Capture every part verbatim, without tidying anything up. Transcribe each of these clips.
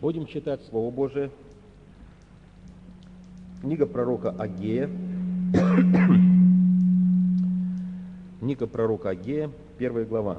Будем читать Слово Божие. Книга пророка Агея. Книга пророка Агея, первая глава.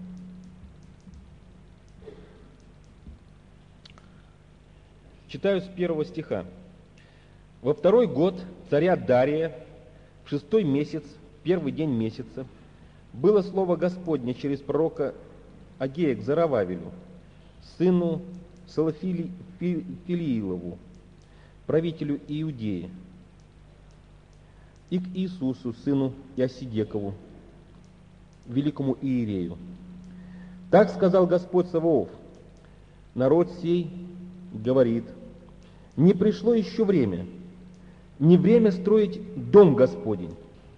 Читаю с первого стиха. «Во второй год царя Дария, в шестой месяц, первый день месяца, было слово Господне через пророка Агея к Зарававелю, сыну Салафилиилову, правителю Иудеи, и к Иисусу, сыну Иосидекову, великому иерею. Так сказал Господь Саваоф: народ сей говорит, не пришло еще время, не время строить дом Господень.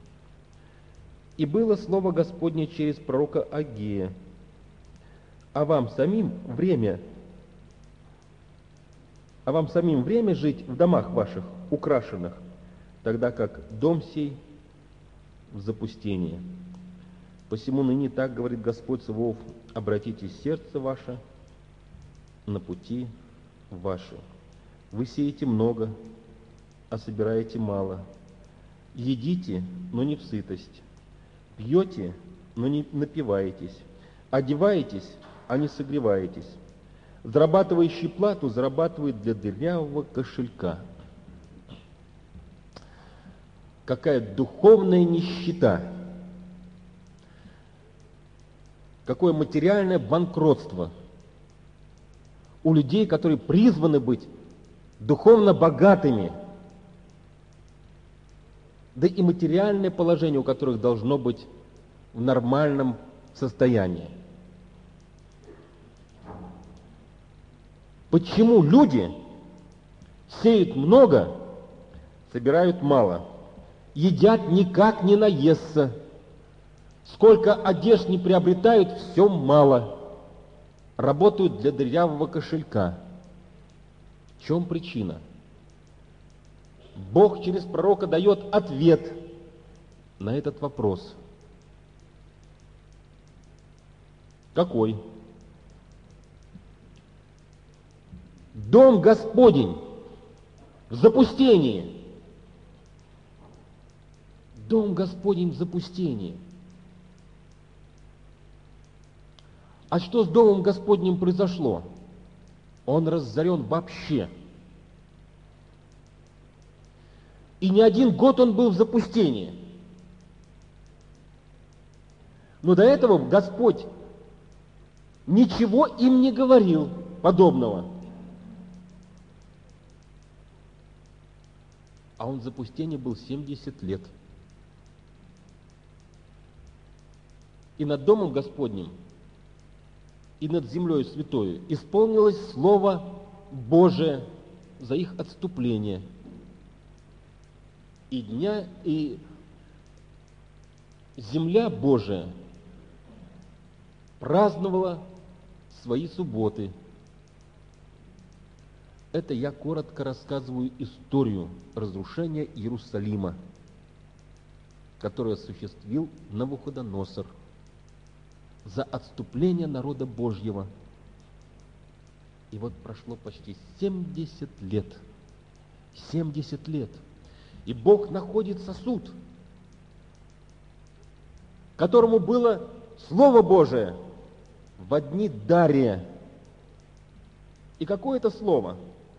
И было слово Господне через пророка Агея: а вам самим время, а вам самим время жить в домах ваших украшенных, тогда как дом сей в запустении. Посему ныне так говорит Господь Саваоф: обратите сердце ваше на пути ваши. Вы сеете много, а собираете мало. Едите, но не в сытость. Пьете, но не напиваетесь. Одеваетесь, а не согреваетесь. Зарабатывающий плату зарабатывает для дырявого кошелька. Какая духовная нищета! Какое материальное банкротство у людей, которые призваны быть духовно богатыми, да и материальное положение у которых должно быть в нормальном состоянии. Почему люди сеют много, собирают мало, едят никак не наесться, сколько одежд не приобретают, все мало, работают для дырявого кошелька? В чем причина? Бог через пророка дает ответ на этот вопрос. Какой? Дом Господень в запустении. Дом Господень в запустении. А что с Домом Господним произошло? Он разорен вообще. И не один год он был в запустении. Но до этого Господь ничего им не говорил подобного. А он в запустении был семьдесят лет. И над Домом Господним, и над землей святою исполнилось Слово Божие за их отступление. И дня, и земля Божия праздновала свои субботы. Это я коротко рассказываю историю разрушения Иерусалима, которую осуществил Навуходоносор за отступление народа Божьего. И вот прошло почти семьдесят лет. семьдесят лет. И Бог находит сосуд, которому было Слово Божие в дни Дария. И какое это слово?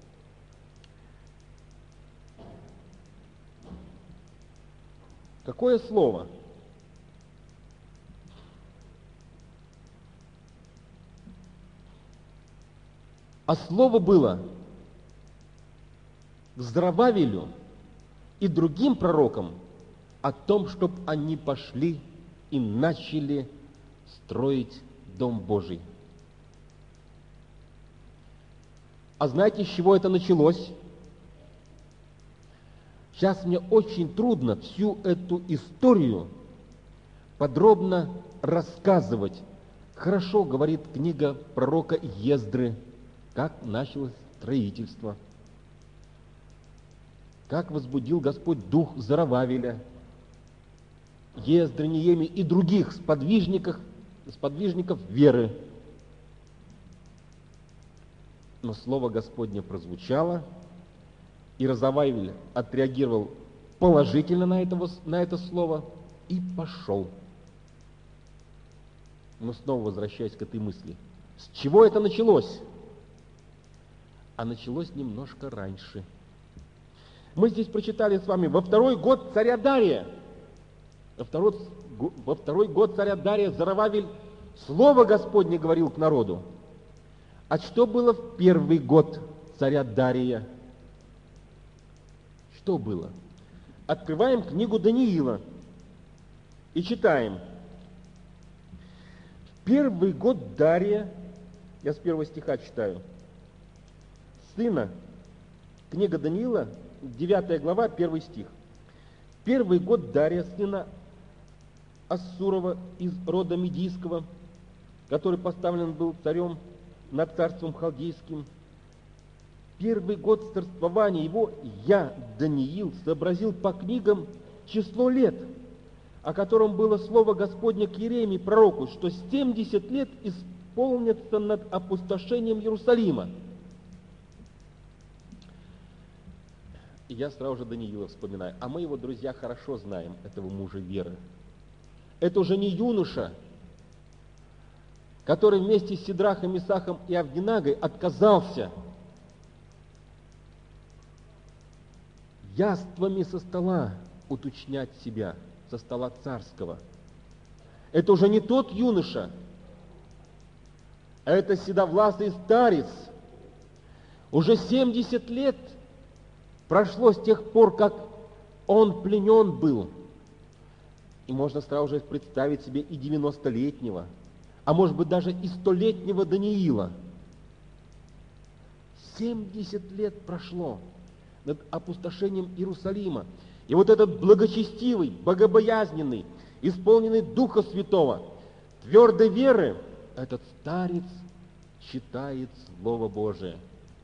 Какое слово? А слово было к Зарававелю и другим пророкам о том, чтобы они пошли и начали строить Дом Божий. А знаете, с чего это началось? Сейчас мне очень трудно всю эту историю подробно рассказывать. Хорошо говорит книга пророка Ездры, как началось строительство, как возбудил Господь дух Зарававеля, Ездры, Неемии и других сподвижников, сподвижников веры. Но слово Господне прозвучало, и Розавайль отреагировал положительно на это, на это слово и пошел. Но снова возвращаясь к этой мысли. С чего это началось? А началось немножко раньше. Мы здесь прочитали с вами во второй год царя Дария. Во второй, во второй год царя Дария Зоровавель слово Господне говорил к народу. А что было в первый год царя Дария? Что было? Открываем книгу Даниила и читаем. В первый год Дария, я с первого стиха читаю, сына, книга Даниила, девятая глава, первый стих. Первый год Дария, сына Ассурова из рода Медийского, который поставлен был царем над царством халдейским. Первый год царствования его я, Даниил, сообразил по книгам число лет, о котором было слово Господне к Иеремии пророку, что семьдесят лет исполнится над опустошением Иерусалима. И я сразу же Даниила вспоминаю. А мы его, друзья, хорошо знаем, этого мужа веры. Это уже не юноша, который вместе с Сидрахом, Месахом и Авдинагой отказался яствами со стола уточнять себя, со стола царского. Это уже не тот юноша, а это седовласый старец. Уже семьдесят лет прошло с тех пор, как он пленен был. И можно сразу же представить себе и девяностолетнего, а может быть даже и столетнего Даниила. семьдесят лет прошло над опустошением Иерусалима. И вот этот благочестивый, богобоязненный, исполненный Духа Святого, твердой веры, этот старец читает Слово Божие.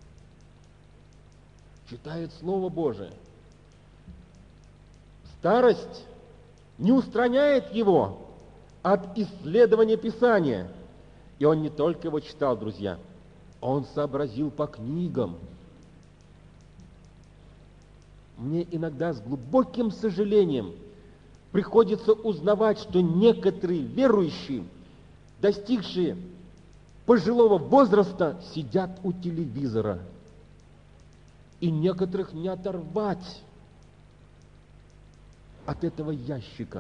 Читает Слово Божие. Старость не устраняет его от исследования Писания. И он не только его читал, друзья, он сообразил по книгам. Мне иногда с глубоким сожалением приходится узнавать, что некоторые верующие, достигшие пожилого возраста, сидят у телевизора. И некоторых не оторвать от этого ящика.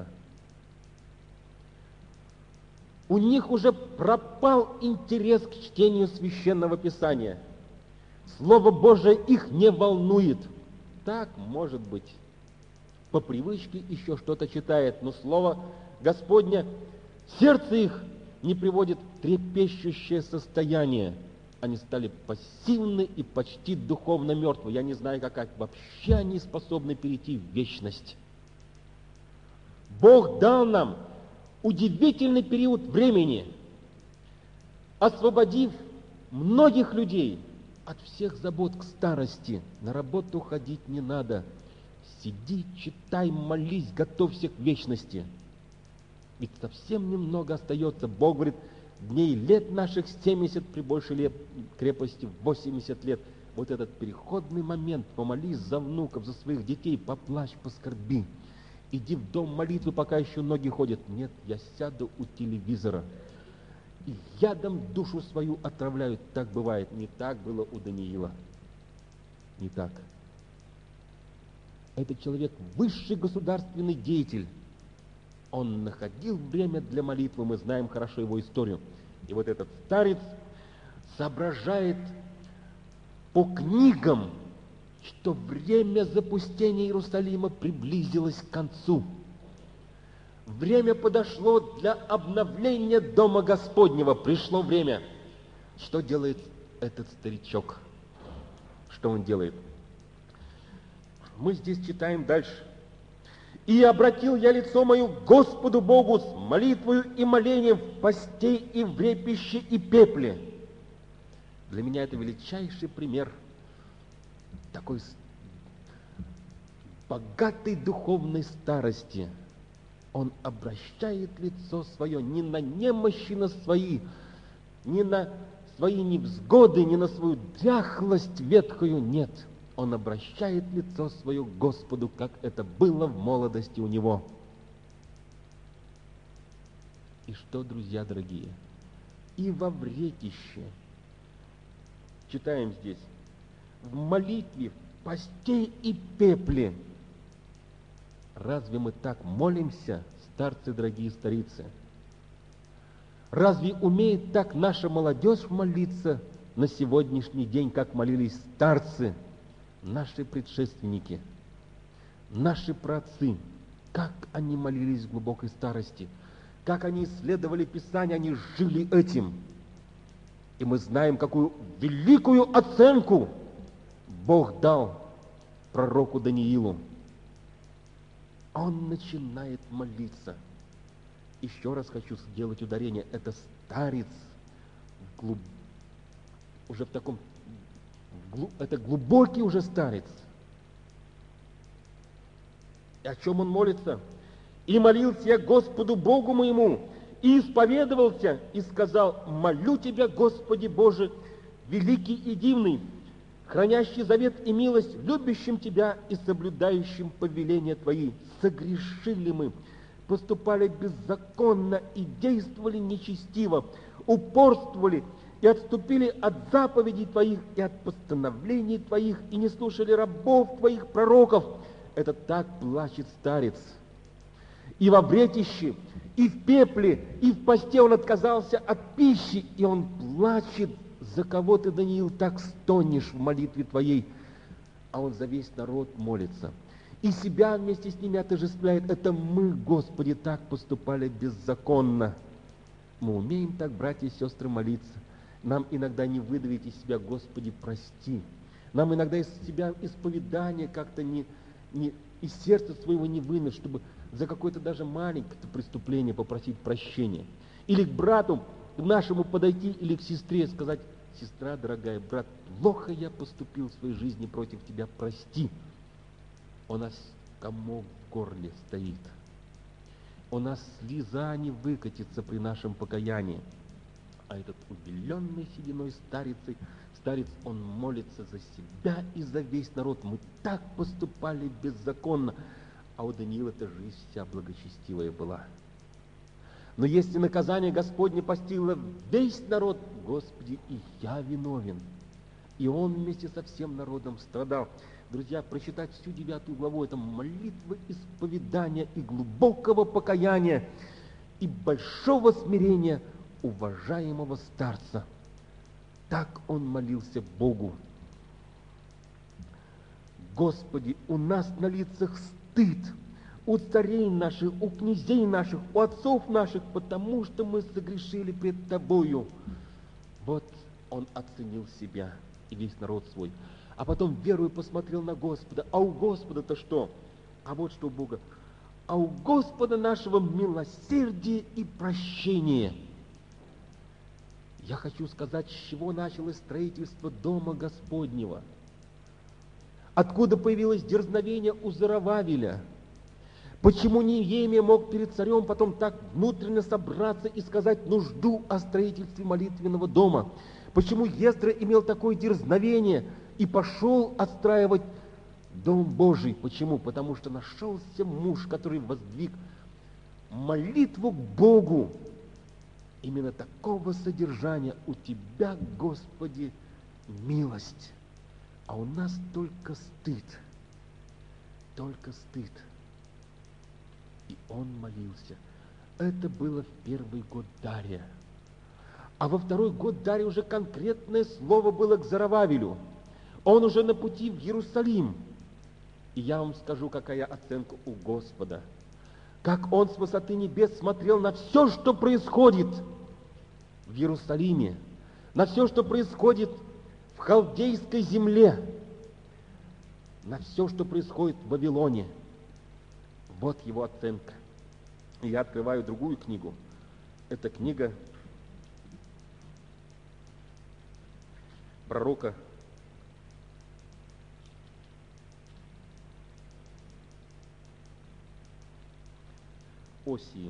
У них уже пропал интерес к чтению Священного Писания. Слово Божие их не волнует. Так, может быть, по привычке еще что-то читает, но Слово Господне сердце их не приводит в трепещущее состояние. Они стали пассивны и почти духовно мертвы. Я не знаю, как вообще они способны перейти в вечность. Бог дал нам удивительный период времени, освободив многих людей от всех забот к старости. На работу ходить не надо. Сиди, читай, молись, готовься к вечности. Ведь совсем немного остается. Бог говорит, дней лет наших семьдесят, при большей лет, крепости восемьдесят лет. Вот этот переходный момент, помолись за внуков, за своих детей, поплачь, поскорби. Иди в дом молитвы, пока еще ноги ходят. Нет, я сяду у телевизора. И ядом душу свою отравляют. Так бывает. Не так было у Даниила. Не так. Этот человек высший государственный деятель. Он находил время для молитвы, мы знаем хорошо его историю. И вот этот старец соображает по книгам, что время запустения Иерусалима приблизилось к концу. Время подошло для обновления Дома Господнего. Пришло время. Что делает этот старичок? Что он делает? Мы здесь читаем дальше. «И обратил я лицо мое к Господу Богу с молитвою и молением в постей и в репище и пепле». Для меня это величайший пример такой богатой духовной старости. Он обращает лицо свое не на немощи на свои, не на свои невзгоды, ни на свою дряхлость ветхую, нет. Он обращает лицо свое к Господу, как это было в молодости у него. И что, друзья дорогие, и во вретище, читаем здесь, в молитве, в посте и пепле. Разве мы так молимся, старцы, дорогие старицы? Разве умеет так наша молодежь молиться на сегодняшний день, как молились старцы, наши предшественники, наши праотцы? Как они молились в глубокой старости, как они исследовали Писание, они жили этим. И мы знаем, какую великую оценку Бог дал пророку Даниилу. Он начинает молиться. Еще раз хочу сделать ударение. Это старец, глуб... уже в таком, глуб... это глубокий уже старец. И о чем он молится? «И молился я Господу Богу моему, и исповедовался, и сказал: молю Тебя, Господи Боже, великий и дивный, хранящий завет и милость, любящим Тебя и соблюдающим повеления Твои. Согрешили мы, поступали беззаконно и действовали нечестиво, упорствовали и отступили от заповедей Твоих и от постановлений Твоих, и не слушали рабов Твоих пророков». Это так плачет старец. И во вретище, и в пепле, и в посте он отказался от пищи, и он плачет. За кого ты, Даниил, так стонешь в молитве твоей? А он за весь народ молится. И себя вместе с ними отождествляет. Это мы, Господи, так поступали беззаконно. Мы умеем так, братья и сестры, молиться. Нам иногда не выдавить из себя: Господи, прости. Нам иногда из себя исповедание как-то не, не из сердца своего не вынуть, чтобы за какое-то даже маленькое преступление попросить прощения. Или к брату к нашему подойти, или к сестре и сказать: сестра дорогая, брат, плохо я поступил в своей жизни против тебя, прости. У нас комок в горле стоит. У нас слеза не выкатится при нашем покаянии. А этот убеленный сединой старицей, старец, он молится за себя и за весь народ. Мы так поступали беззаконно. А у Даниила эта жизнь вся благочестивая была. Но если наказание Господне постигло весь народ, Господи, и я виновен. И он вместе со всем народом страдал. Друзья, прочитать всю девятую главу — это молитва исповедания и глубокого покаяния, и большого смирения уважаемого старца. Так он молился Богу. Господи, у нас на лицах стыд, у царей наших, у князей наших, у отцов наших, потому что мы согрешили пред Тобою. Вот он оценил себя и весь народ свой. А потом верою посмотрел на Господа. А у Господа-то что? А вот что у Бога. А у Господа нашего милосердие и прощение. Я хочу сказать, с чего началось строительство Дома Господнего. Откуда появилось дерзновение у Зоровавеля? Почему Неемия мог перед царем потом так внутренне собраться и сказать нужду о строительстве молитвенного дома? Почему Ездра имел такое дерзновение и пошел отстраивать Дом Божий? Почему? Потому что нашелся муж, который воздвиг молитву к Богу. Именно такого содержания: у Тебя, Господи, милость. А у нас только стыд, только стыд. И он молился. Это было в первый год Дария. А во второй год Дария уже конкретное слово было к Зоровавелю. Он уже на пути в Иерусалим. И я вам скажу, какая оценка у Господа. Как он с высоты небес смотрел на все, что происходит в Иерусалиме, на все, что происходит в халдейской земле, на все, что происходит в Вавилоне. Вот его оценка. И я открываю другую книгу. Это книга пророка Осии.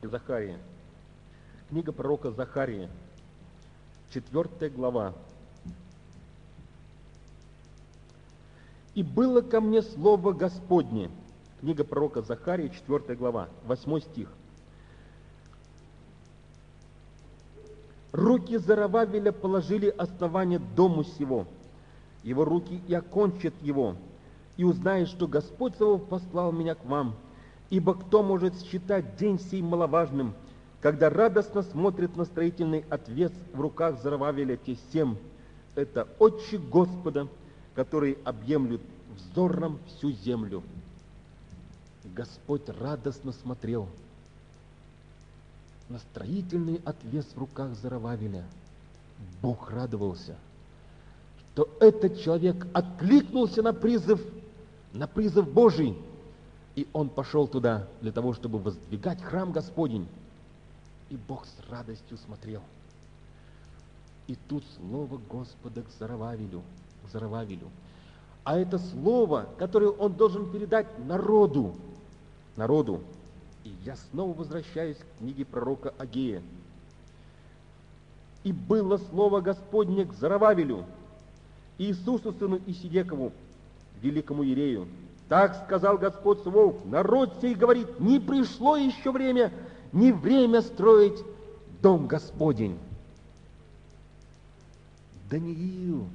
Захария. Книга пророка Захария, четвертая глава. «И было ко мне слово Господне». Книга пророка Захария, четвертая глава, восьмой стих. «Руки Зоровавеля положили основание дому сего, его руки и окончат его, и узнаешь, что Господь Саваоф послал меня к вам. Ибо кто может считать день сей маловажным, когда радостно смотрит на строительный отвес в руках Зоровавеля те семь? Это отчи Господа, которые объемлют взором всю землю». Господь радостно смотрел на строительный отвес в руках Зоровавеля. Бог радовался, что этот человек откликнулся на призыв, на призыв Божий, и он пошел туда для того, чтобы воздвигать храм Господень. И Бог с радостью смотрел. И тут слово Господа к Зоровавелю, к Зоровавелю. А это слово, которое он должен передать народу, народу. И я снова возвращаюсь к книге пророка Агея. «И было слово Господне к Зоровавелю, Иисусу сыну Исидекову, великому иерею. Так сказал Господь Саваоф: народ сей говорит, не пришло еще время, не время строить дом Господень». Даниил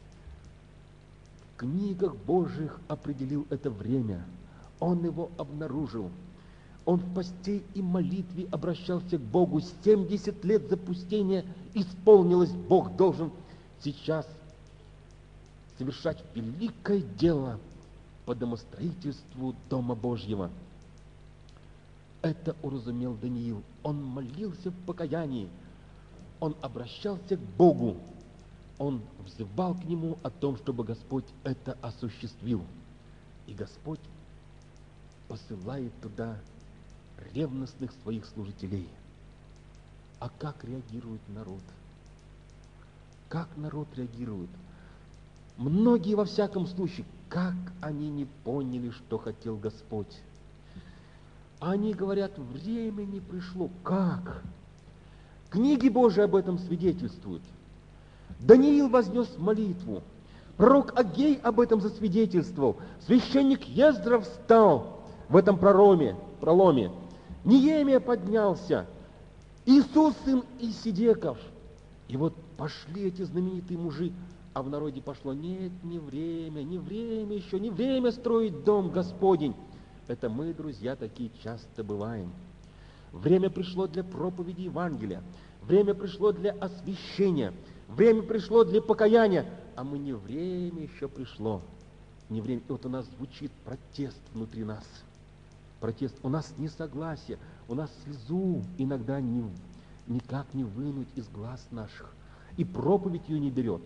в книгах Божьих определил это время. Он его обнаружил. Он в посте и молитве обращался к Богу. семьдесят лет запустения исполнилось. Бог должен сейчас совершать великое дело по домостроительству Дома Божьего. Это уразумел Даниил. Он молился в покаянии. Он обращался к Богу. Он взывал к Нему о том, чтобы Господь это осуществил. И Господь посылает туда ревностных своих служителей. А как реагирует народ? Как народ реагирует? Многие, во всяком случае, как они не поняли, что хотел Господь. Они говорят, время не пришло. Как? Книги Божии об этом свидетельствуют. Даниил вознес молитву. Пророк Агей об этом засвидетельствовал. Священник Ездра встал в этом проломе. проломе. Неемия поднялся. Иисус, сын Исидеков. И вот пошли эти знаменитые мужи, а в народе пошло: нет, не время, не время еще, не время строить дом Господень. Это мы, друзья, такие часто бываем. Время пришло для проповеди Евангелия, время пришло для освящения, время пришло для покаяния, а мы не время еще пришло. Не время. И вот у нас звучит протест внутри нас. Протест. У нас несогласие, у нас слезу иногда не, никак не вынуть из глаз наших. И проповедь ее не берет.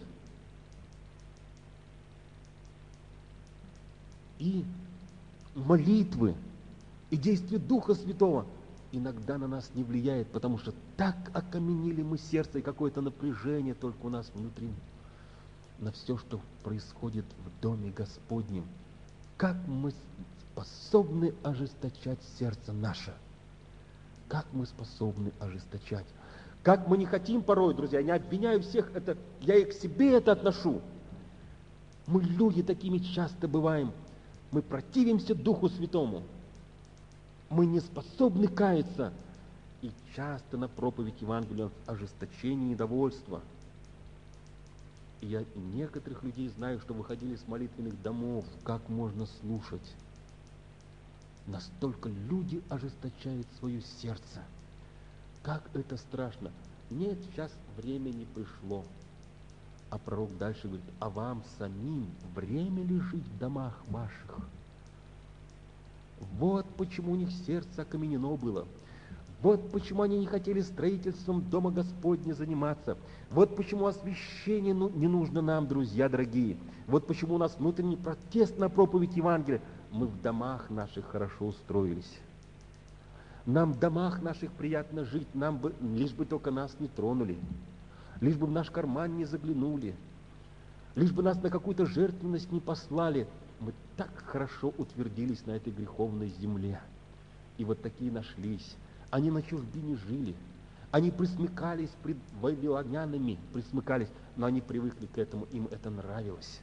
И молитвы, и действие Духа Святого иногда на нас не влияет, потому что так окаменили мы сердце, и какое-то напряжение только у нас внутри на все, что происходит в Доме Господнем. Как мы способны ожесточать сердце наше? Как мы способны ожесточать? Как мы не хотим порой, друзья, не обвиняю всех, это, я и к себе это отношу. Мы люди такими часто бываем. Мы противимся Духу Святому. Мы не способны каяться. И часто на проповедь Евангелия ожесточение и недовольство. И я некоторых людей знаю, что выходили с молитвенных домов, как можно слушать. Настолько люди ожесточают свое сердце. Как это страшно. Нет, сейчас время не пришло. А пророк дальше говорит: а вам самим время ли жить в домах ваших? Вот почему у них сердце окаменено было. Вот почему они не хотели строительством Дома Господня заниматься. Вот почему освящение не нужно нам, друзья дорогие. Вот почему у нас внутренний протест на проповедь Евангелия. Мы в домах наших хорошо устроились. Нам в домах наших приятно жить, нам бы, лишь бы только нас не тронули, лишь бы в наш карман не заглянули, лишь бы нас на какую-то жертвенность не послали. Мы так хорошо утвердились на этой греховной земле. И вот такие нашлись. Они на чужбине жили. Они присмыкались пред вавилонянами, присмыкались, но они привыкли к этому, им это нравилось.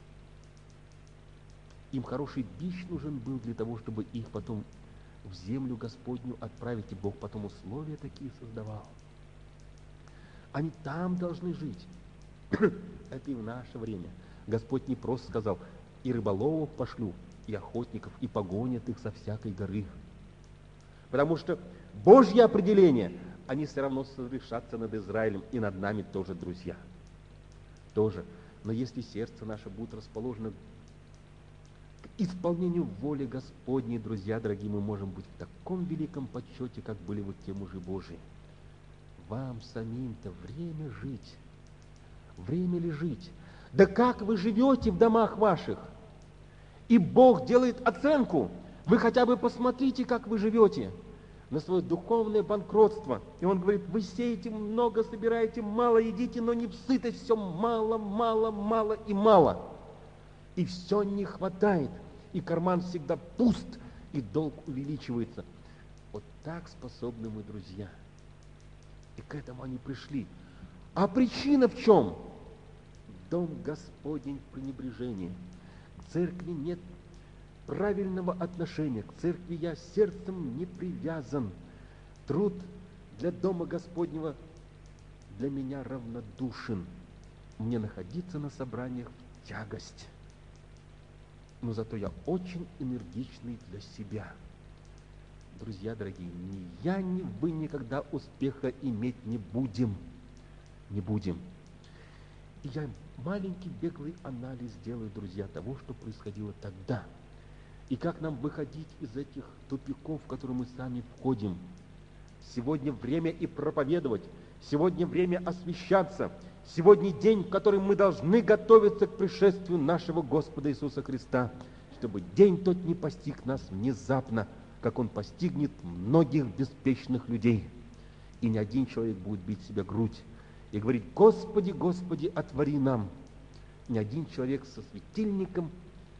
Им хороший бич нужен был для того, чтобы их потом в землю Господню отправить, и Бог потом условия такие создавал. Они там должны жить. Это и в наше время. Господь не просто сказал: и рыболовов пошлю, и охотников, и погонят их со всякой горы. Потому что Божье определение, они все равно совершатся над Израилем, и над нами тоже, друзья. Тоже. Но если сердце наше будет расположено к исполнению воли Господней, друзья дорогие, мы можем быть в таком великом почете, как были вот те мужи Божии. Вам самим-то время жить. Время ли жить? Да как вы живете в домах ваших? И Бог делает оценку. Вы хотя бы посмотрите, как вы живете на свое духовное банкротство. И Он говорит: вы сеете много, собираете мало, едите, но не в сытость, все мало, мало, мало и мало. И все не хватает. И карман всегда пуст, и долг увеличивается. Вот так способны мы, друзья. И к этому они пришли. А причина в чем? Дом Господень в пренебрежении. К церкви нет правильного отношения. К церкви я сердцем не привязан. Труд для дома Господнего для меня равнодушен. Мне находиться на собраниях в тягость. Но зато я очень энергичный для себя. Друзья дорогие, ни я, ни вы никогда успеха иметь не будем. Не будем. И я маленький беглый анализ делаю, друзья, того, что происходило тогда. И как нам выходить из этих тупиков, в которые мы сами входим. Сегодня время и проповедовать. Сегодня время освящаться. Сегодня день, в который мы должны готовиться к пришествию нашего Господа Иисуса Христа, чтобы день тот не постиг нас внезапно, как он постигнет многих беспечных людей. И ни один человек будет бить себя грудь и говорить: Господи, Господи, отвори нам. Ни один человек со светильником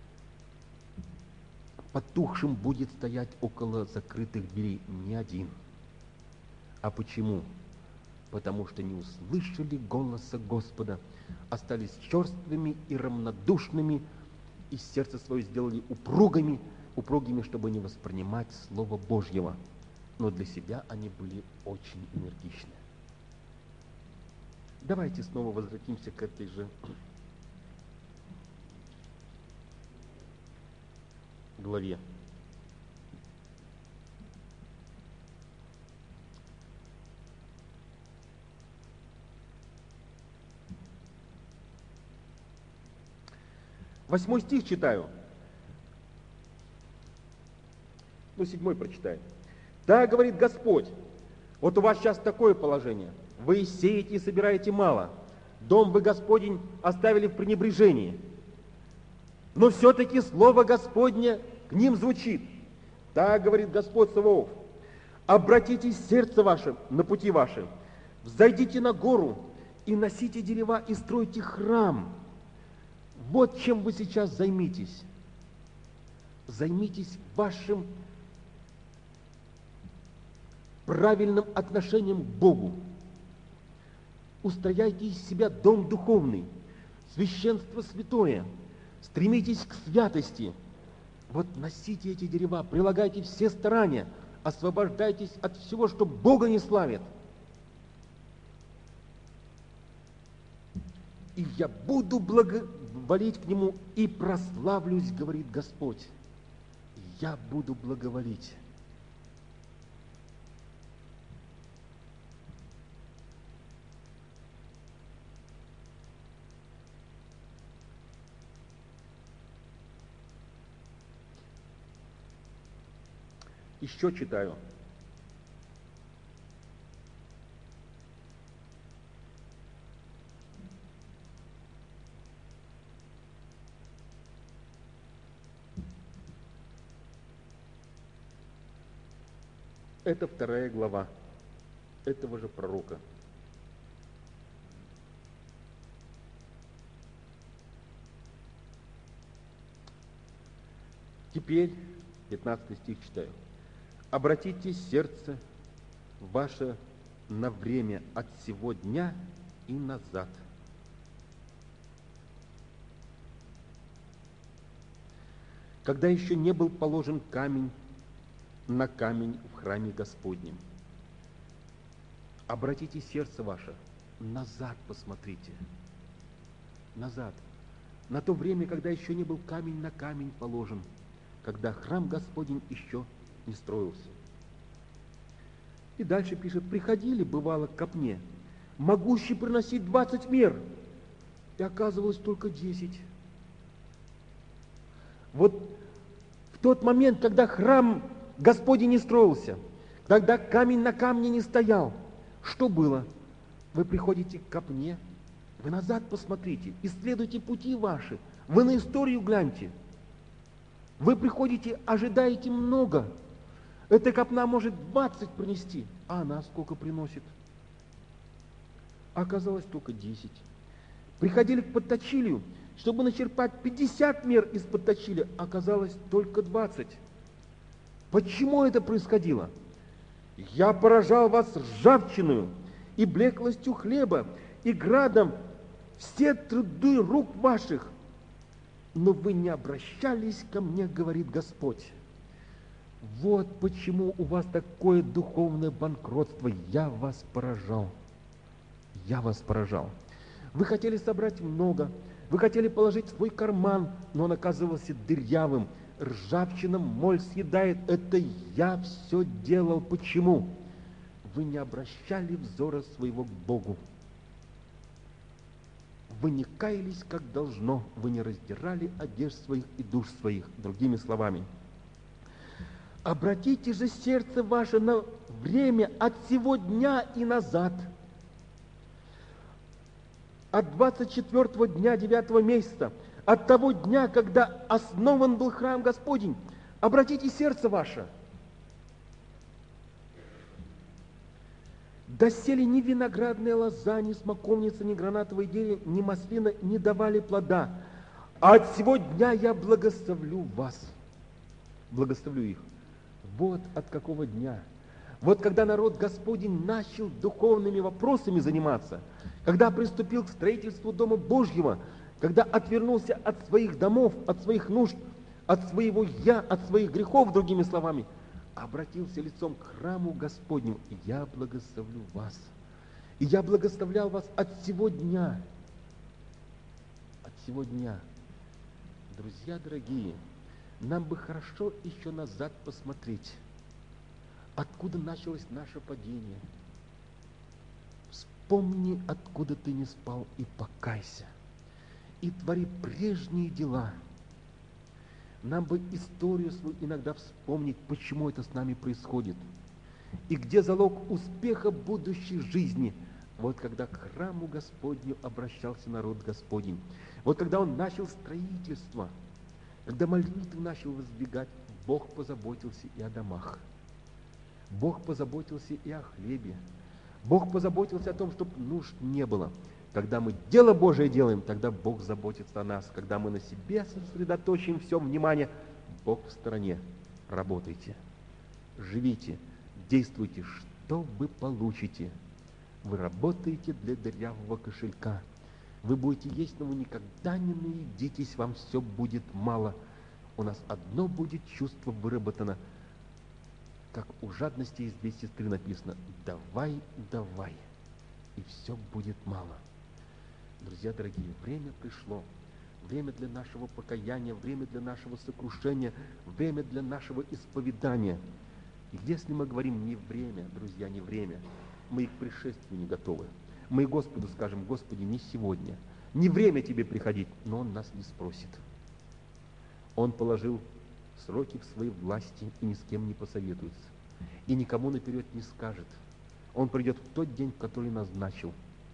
потухшим будет стоять около закрытых дверей. Ни один. А почему? Потому что не услышали голоса Господа, остались черствыми и равнодушными, и сердце свое сделали упругими, упругими, чтобы не воспринимать Слово Божьего. Но для себя они были очень энергичны. Давайте снова возвратимся к этой же главе. Восьмой стих читаю. Ну, седьмой прочитаю. Да, говорит Господь, вот у вас сейчас такое положение. Вы сеете и собираете мало. Дом вы, Господень, оставили в пренебрежении. Но все-таки слово Господне к ним звучит. Так говорит Господь Саваоф: обратите сердце ваше на пути ваши, взойдите на гору и носите дерева и стройте храм. Вот чем вы сейчас займитесь. Займитесь вашим правильным отношением к Богу. Устрояйте из себя дом духовный, священство святое. Стремитесь к святости. Вот носите эти дерева, прилагайте все старания, освобождайтесь от всего, что Бога не славит. И я буду благоволить к Нему и прославлюсь, говорит Господь. Я буду благоволить. Еще читаю. Это вторая глава этого же пророка. Теперь пятнадцатый стих читаю. Обратите сердце ваше на время от сего дня и назад. Когда еще не был положен камень на камень в храме Господнем. Обратите сердце ваше, назад посмотрите, назад, на то время, когда еще не был камень на камень положен, когда храм Господень еще не строился. И дальше пишет: приходили, бывало, к копне, могущий приносить двадцать мер, и оказывалось только десять. Вот в тот момент, когда храм Господень не строился, когда камень на камне не стоял, что было? Вы приходите к копне, вы назад посмотрите, исследуйте пути ваши, вы на историю гляньте. Вы приходите, ожидаете много. Эта копна может двадцать принести, а она сколько приносит? Оказалось только десять. Приходили к подточилию, чтобы начерпать пятьдесят мер из подточилия, оказалось только двадцать. Почему это происходило? Я поражал вас ржавчиною и блеклостью хлеба, и градом все труды рук ваших, но вы не обращались ко мне, говорит Господь. Вот почему у вас такое духовное банкротство. Я вас поражал. Я вас поражал. Вы хотели собрать много, вы хотели положить в свой карман, но он оказывался дырявым. Ржавчина моль съедает. Это я все делал. Почему? Вы не обращали взора своего к Богу. Вы не каялись, как должно. Вы не раздирали одежд своих и душ своих. Другими словами, обратите же сердце ваше на время от сего дня и назад. От двадцать четвёртого дня девятого месяца, от того дня, когда основан был храм Господень. Обратите сердце ваше. Доселе ни виноградная лоза, ни смоковница, ни гранатовое дерево, ни маслина не давали плода. А от сего дня я благословлю вас. Благословлю их. Вот от какого дня. Вот когда народ Господень начал духовными вопросами заниматься, когда приступил к строительству Дома Божьего, когда отвернулся от своих домов, от своих нужд, от своего «я», от своих грехов, другими словами, обратился лицом к храму Господнему. Я благословлю вас. И я благословлял вас от сего дня. От сего дня. Друзья дорогие, нам бы хорошо еще назад посмотреть, откуда началось наше падение. Вспомни, откуда ты не спал, и покайся. И твори прежние дела. Нам бы историю свою иногда вспомнить, почему это с нами происходит. И где залог успеха будущей жизни. Вот когда к храму Господню обращался народ Господень. Вот когда он начал строительство. Когда молитвы начал воздвигать, Бог позаботился и о домах. Бог позаботился и о хлебе. Бог позаботился о том, чтобы нужд не было. Когда мы дело Божие делаем, тогда Бог заботится о нас. Когда мы на себе сосредоточим все внимание, Бог в стороне. Работайте, живите, действуйте. Что вы получите? Вы работаете для дырявого кошелька. Вы будете есть, но вы никогда не наедитесь, вам все будет мало. У нас одно будет чувство выработано, как у жадности из две сестры написано: давай, давай, и все будет мало. Друзья дорогие, время пришло. Время для нашего покаяния, время для нашего сокрушения, время для нашего исповедания. И если мы говорим не время, друзья, не время, мы и к пришествию не готовы. Мы и Господу скажем: Господи, не сегодня, не время Тебе приходить, но Он нас не спросит. Он положил сроки в своей власти и ни с кем не посоветуется. И никому наперед не скажет. Он придет в тот день, в который назначил.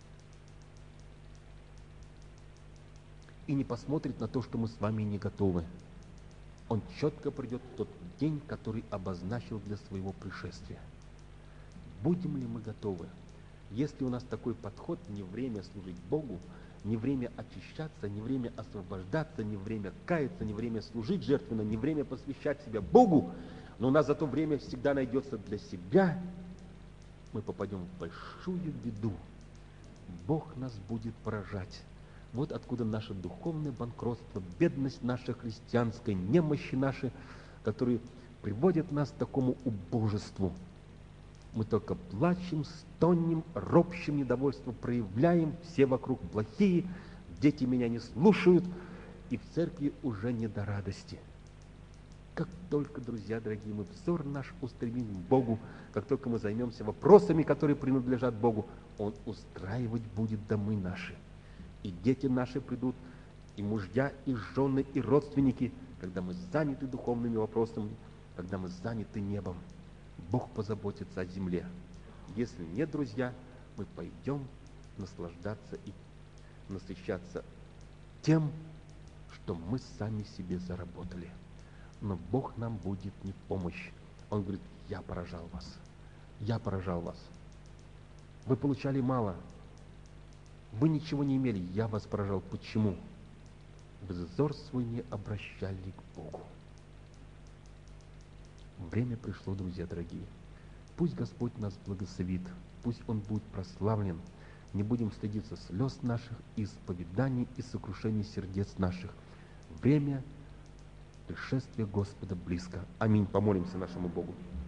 И не посмотрит на то, что мы с вами не готовы. Он четко придет в тот день, который обозначил для своего пришествия. Будем ли мы готовы? Если у нас такой подход, не время служить Богу, не время очищаться, не время освобождаться, не время каяться, не время служить жертвенно, не время посвящать себя Богу, но у нас за то время всегда найдется для себя мы попадем в большую беду. Бог нас будет поражать. Вот откуда наше духовное банкротство, бедность наша христианская, немощи наши, которые приводят нас к такому убожеству. Мы только плачем, стонем, ропщим, недовольство проявляем, все вокруг плохие, дети меня не слушают, и в церкви уже не до радости. Как только, друзья дорогие, мы взор наш устремим к Богу, как только мы займемся вопросами, которые принадлежат Богу, Он устраивать будет домы наши. И дети наши придут, и мужья, и жены, и родственники, когда мы заняты духовными вопросами, когда мы заняты небом. Бог позаботится о земле. Если нет, друзья, мы пойдем наслаждаться и насыщаться тем, что мы сами себе заработали. Но Бог нам будет не в помощь. Он говорит: я поражал вас, я поражал вас. Вы получали мало, вы ничего не имели, я вас поражал. Почему? Вы взор свой не обращали к Богу. Время пришло, друзья дорогие. Пусть Господь нас благословит, пусть Он будет прославлен. Не будем стыдиться слез наших, исповеданий и сокрушений сердец наших. Время пришествия Господа близко. Аминь. Помолимся нашему Богу.